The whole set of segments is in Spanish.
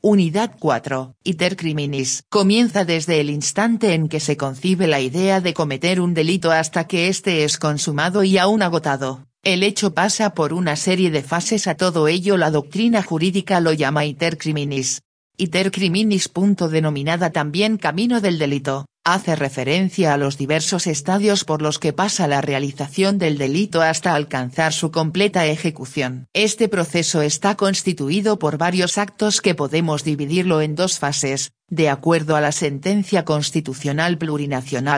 Unidad 4, iter criminis. Comienza desde el instante en que se concibe la idea de cometer un delito hasta que éste es consumado y aún agotado. El hecho pasa por una serie de fases. A todo ello la doctrina jurídica lo llama iter criminis. Iter criminis. Denominada también camino del delito, hace referencia a los diversos estadios por los que pasa la realización del delito hasta alcanzar su completa ejecución. Este proceso está constituido por varios actos que podemos dividirlo en dos fases, de acuerdo a la Sentencia Constitucional Plurinacional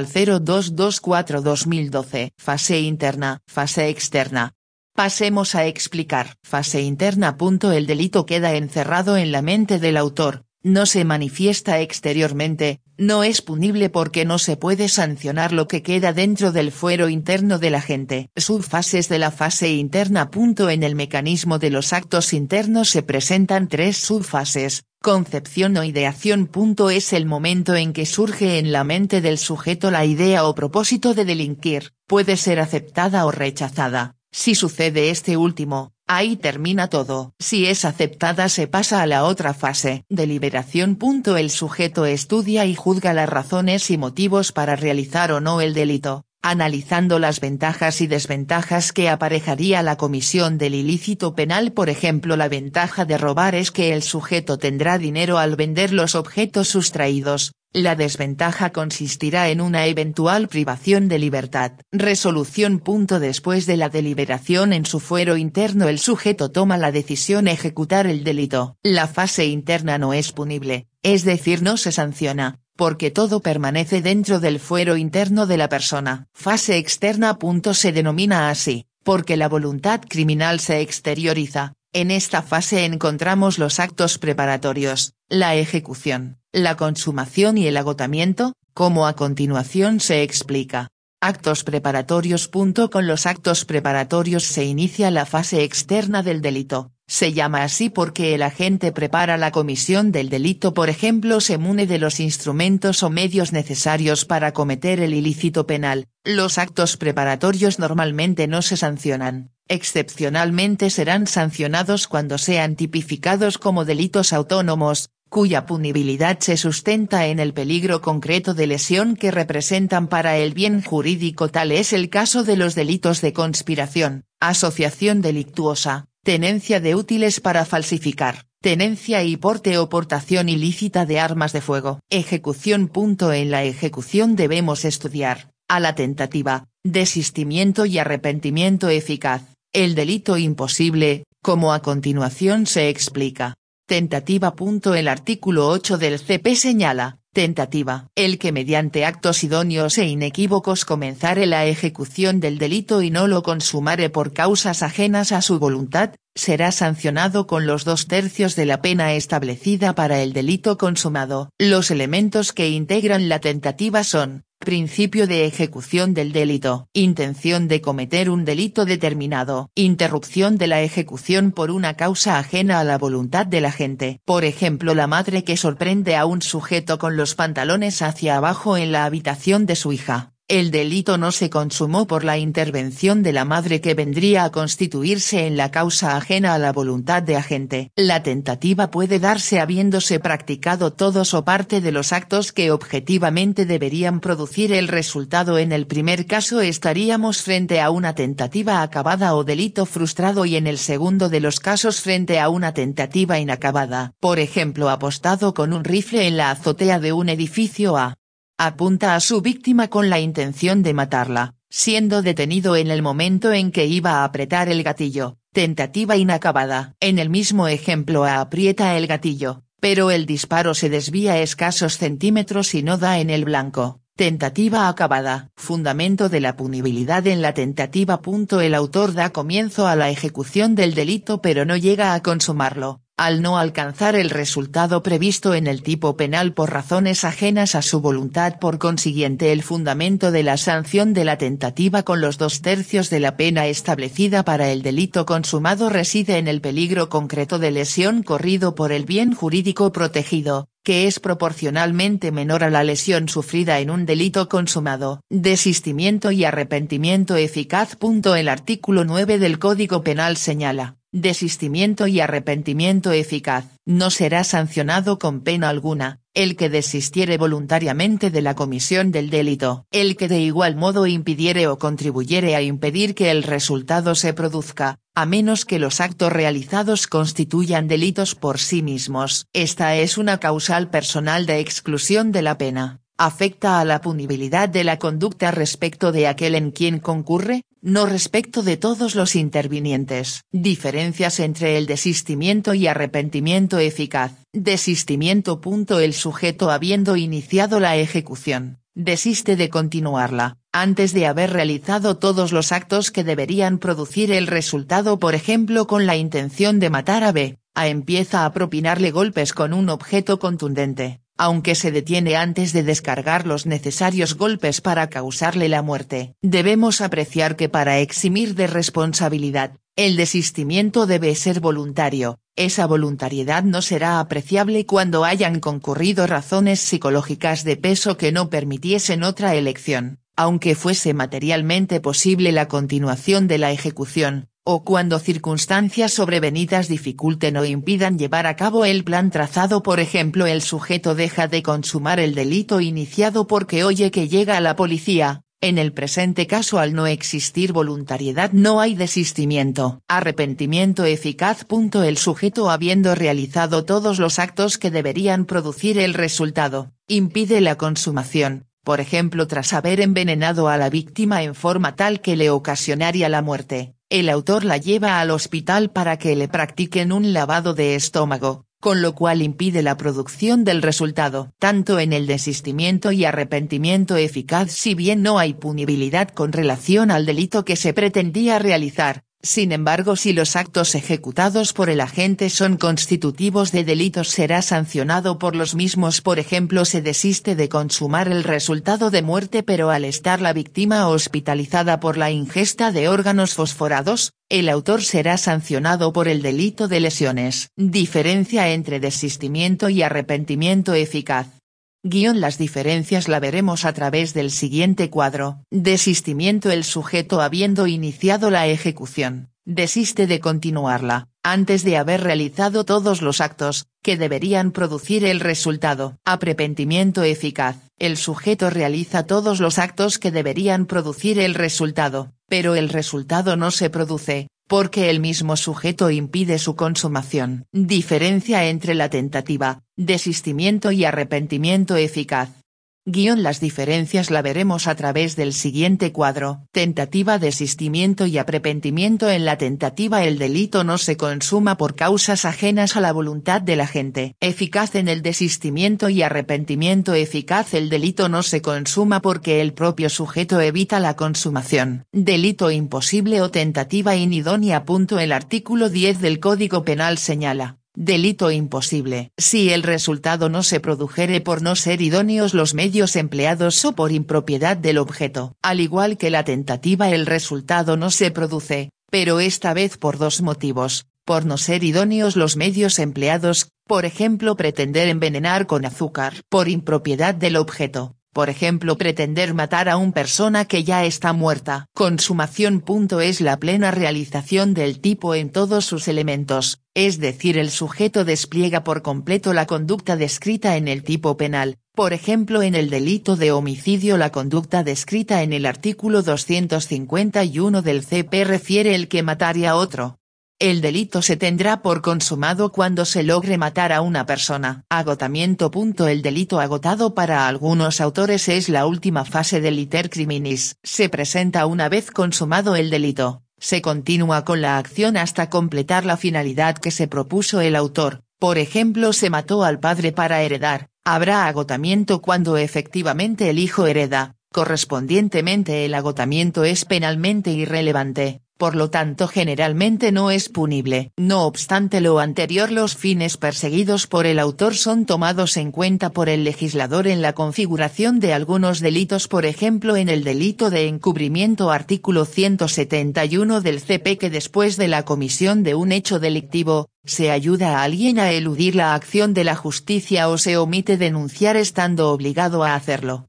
0224/2012. Fase interna, fase externa. Pasemos a explicar. Fase interna. El delito queda encerrado en la mente del autor, no se manifiesta exteriormente, no es punible porque no se puede sancionar lo que queda dentro del fuero interno de la gente. Subfases de la fase interna. En el mecanismo de los actos internos se presentan tres subfases. Concepción o ideación. Es el momento en que surge en la mente del sujeto la idea o propósito de delinquir, puede ser aceptada o rechazada. Si sucede este último, ahí termina todo. Si es aceptada se pasa a la otra fase. Deliberación. El sujeto estudia y juzga las razones y motivos para realizar o no el delito, analizando las ventajas y desventajas que aparejaría la comisión del ilícito penal. Por ejemplo, la ventaja de robar es que el sujeto tendrá dinero al vender los objetos sustraídos. La desventaja consistirá en una eventual privación de libertad. Resolución. Después de la deliberación en su fuero interno el sujeto toma la decisión ejecutar el delito. La fase interna no es punible, es decir no se sanciona, porque todo permanece dentro del fuero interno de la persona. Fase externa. Se denomina así, porque la voluntad criminal se exterioriza. En esta fase encontramos los actos preparatorios, la ejecución, la consumación y el agotamiento, como a continuación se explica. Actos preparatorios. Con los actos preparatorios se inicia la fase externa del delito. Se llama así porque el agente prepara la comisión del delito. Por ejemplo, se mune de los instrumentos o medios necesarios para cometer el ilícito penal. Los actos preparatorios normalmente no se sancionan. Excepcionalmente serán sancionados cuando sean tipificados como delitos autónomos, cuya punibilidad se sustenta en el peligro concreto de lesión que representan para el bien jurídico. Tal es el caso de los delitos de conspiración, asociación delictuosa, tenencia de útiles para falsificar, tenencia y porte o portación ilícita de armas de fuego. Ejecución. En la ejecución debemos estudiar, a la tentativa, desistimiento y arrepentimiento eficaz, el delito imposible, como a continuación se explica. Tentativa. El artículo 8 del CP señala, tentativa, el que mediante actos idóneos e inequívocos comenzare la ejecución del delito y no lo consumare por causas ajenas a su voluntad, será sancionado con los 2/3 de la pena establecida para el delito consumado. Los elementos que integran la tentativa son: principio de ejecución del delito, intención de cometer un delito determinado, interrupción de la ejecución por una causa ajena a la voluntad del agente. Por ejemplo, la madre que sorprende a un sujeto con los pantalones hacia abajo en la habitación de su hija. El delito no se consumó por la intervención de la madre que vendría a constituirse en la causa ajena a la voluntad de agente. La tentativa puede darse habiéndose practicado todos o parte de los actos que objetivamente deberían producir el resultado. En el primer caso estaríamos frente a una tentativa acabada o delito frustrado y en el segundo de los casos frente a una tentativa inacabada. Por ejemplo, apostado con un rifle en la azotea de un edificio apunta a su víctima con la intención de matarla, siendo detenido en el momento en que iba a apretar el gatillo, tentativa inacabada. En el mismo ejemplo aprieta el gatillo, pero el disparo se desvía escasos centímetros y no da en el blanco, tentativa acabada. Fundamento de la punibilidad en la tentativa. El autor da comienzo a la ejecución del delito pero no llega a consumarlo, al no alcanzar el resultado previsto en el tipo penal por razones ajenas a su voluntad. Por consiguiente, el fundamento de la sanción de la tentativa con los 2/3 de la pena establecida para el delito consumado reside en el peligro concreto de lesión corrido por el bien jurídico protegido, que es proporcionalmente menor a la lesión sufrida en un delito consumado. Desistimiento y arrepentimiento eficaz. El artículo 9 del Código Penal señala: Desistimiento y arrepentimiento eficaz. No será sancionado con pena alguna el que desistiere voluntariamente de la comisión del delito. El que de igual modo impidiere o contribuyere a impedir que el resultado se produzca, a menos que los actos realizados constituyan delitos por sí mismos. Esta es una causal personal de exclusión de la pena. Afecta a la punibilidad de la conducta respecto de aquel en quien concurre, no respecto de todos los intervinientes. Diferencias entre el desistimiento y arrepentimiento eficaz. Desistimiento. El sujeto habiendo iniciado la ejecución, desiste de continuarla, antes de haber realizado todos los actos que deberían producir el resultado, por ejemplo con la intención de matar a B, A empieza a propinarle golpes con un objeto contundente, aunque se detiene antes de descargar los necesarios golpes para causarle la muerte. Debemos apreciar que para eximir de responsabilidad, el desistimiento debe ser voluntario. Esa voluntariedad no será apreciable cuando hayan concurrido razones psicológicas de peso que no permitiesen otra elección, aunque fuese materialmente posible la continuación de la ejecución, o cuando circunstancias sobrevenidas dificulten o impidan llevar a cabo el plan trazado. Por ejemplo, el sujeto deja de consumar el delito iniciado porque oye que llega la policía. En el presente caso, al no existir voluntariedad, no hay desistimiento. Arrepentimiento eficaz. El sujeto, habiendo realizado todos los actos que deberían producir el resultado, impide la consumación, por ejemplo tras haber envenenado a la víctima en forma tal que le ocasionaría la muerte. El autor la lleva al hospital para que le practiquen un lavado de estómago, con lo cual impide la producción del resultado. Tanto en el desistimiento y arrepentimiento eficaz, si bien no hay punibilidad con relación al delito que se pretendía realizar, sin embargo, si los actos ejecutados por el agente son constitutivos de delitos, será sancionado por los mismos. Por ejemplo, se desiste de consumar el resultado de muerte, pero al estar la víctima hospitalizada por la ingesta de órganos fosforados, el autor será sancionado por el delito de lesiones. Diferencia entre desistimiento y arrepentimiento eficaz. Las diferencias la veremos a través del siguiente cuadro. Desistimiento. El sujeto, habiendo iniciado la ejecución, desiste de continuarla, antes de haber realizado todos los actos que deberían producir el resultado. Arrepentimiento eficaz. El sujeto realiza todos los actos que deberían producir el resultado, pero el resultado no se produce, porque el mismo sujeto impide su consumación. Diferencia entre la tentativa, desistimiento y arrepentimiento eficaz. Las diferencias la veremos a través del siguiente cuadro. Tentativa, desistimiento y arrepentimiento. En la tentativa el delito no se consuma por causas ajenas a la voluntad del agente. Eficaz. En el desistimiento y arrepentimiento eficaz el delito no se consuma porque el propio sujeto evita la consumación. Delito imposible o tentativa inidónea. El artículo 10 del Código Penal señala: delito imposible, si el resultado no se produjere por no ser idóneos los medios empleados o por impropiedad del objeto. Al igual que la tentativa, el resultado no se produce, pero esta vez por dos motivos: por no ser idóneos los medios empleados, por ejemplo pretender envenenar con azúcar; por impropiedad del objeto, por ejemplo pretender matar a una persona que ya está muerta. Consumación. Es la plena realización del tipo en todos sus elementos, es decir, el sujeto despliega por completo la conducta descrita en el tipo penal, por ejemplo en el delito de homicidio la conducta descrita en el artículo 251 del CP refiere el que matare a otro. El delito se tendrá por consumado cuando se logre matar a una persona. Agotamiento. El delito agotado para algunos autores es la última fase del iter criminis. Se presenta una vez consumado el delito, se continúa con la acción hasta completar la finalidad que se propuso el autor. Por ejemplo, se mató al padre para heredar, habrá agotamiento cuando efectivamente el hijo hereda, correspondientemente el agotamiento es penalmente irrelevante. Por lo tanto generalmente no es punible. No obstante lo anterior, los fines perseguidos por el autor son tomados en cuenta por el legislador en la configuración de algunos delitos, por ejemplo en el delito de encubrimiento artículo 171 del CP, que después de la comisión de un hecho delictivo, se ayuda a alguien a eludir la acción de la justicia o se omite denunciar estando obligado a hacerlo.